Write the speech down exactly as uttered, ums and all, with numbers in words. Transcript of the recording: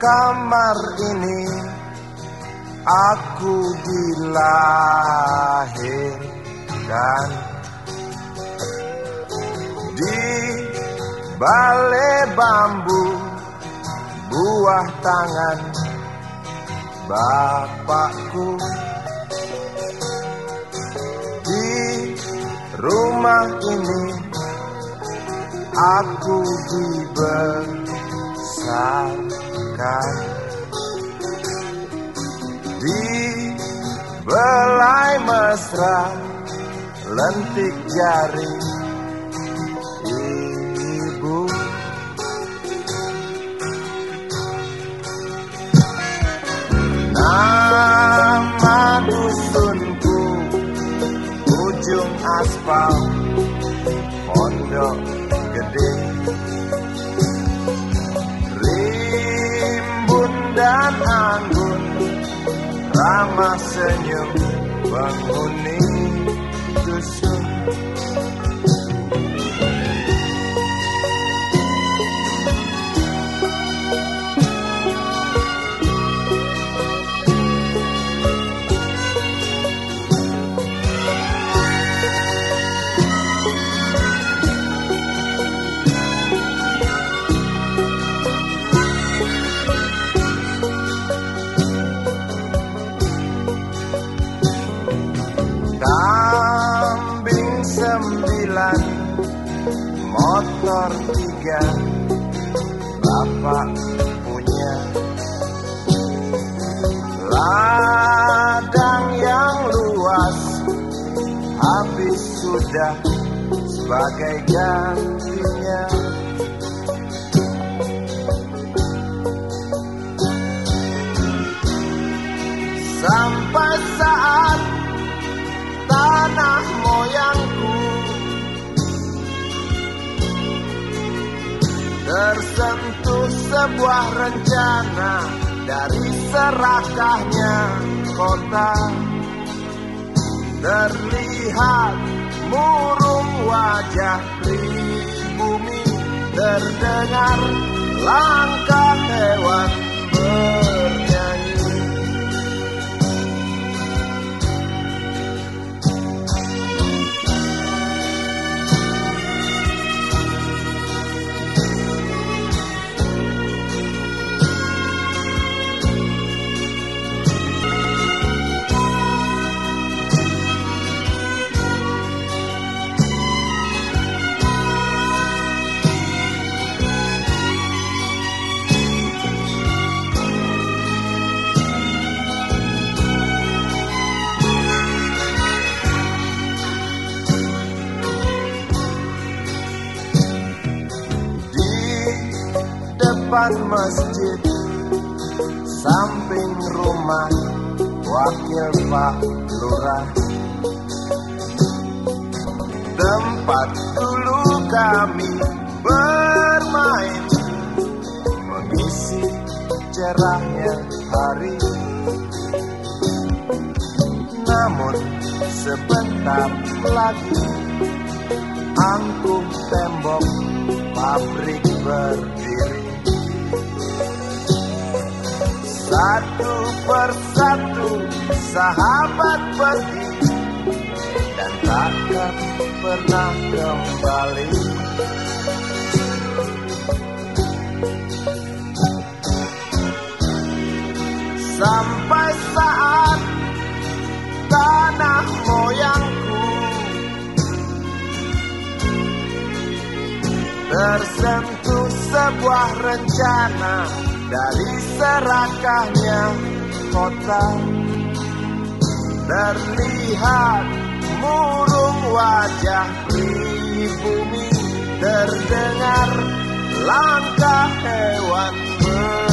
kamar ini aku dilahirkan, di balai bambu buah tangan bapakku. Di rumah ini aku dibesarkan, di belai mesra lentik jari ibu. Nama dusunku ujung aspal Pondok Gede, rimbun dan anggun ramah senyum penghuni dusun. Kambing sembilan, motor tiga, bapak punya. Ladang yang luas habis sudah sebagai gantinya. Sampai saat tanah moyangku tersentuh sebuah rencana dari serakahnya kota. Terlihat murung wajah pribumi, terdengar langkah hewan bernyanyi. Depan masjid, samping rumah wakil Pak Lurah, tempat dulu kami bermain, mengisi cerahnya hari. Namun sebentar lagi angkuh tembok pabrik berdiri. Satu persatu sahabat pergi dan takkan pernah kembali. Sampai saat tanah moyangku tersentuh sebuah rencana dari serakahnya kota. Terlihat murung wajah pribumi, terdengar langkah hewan ber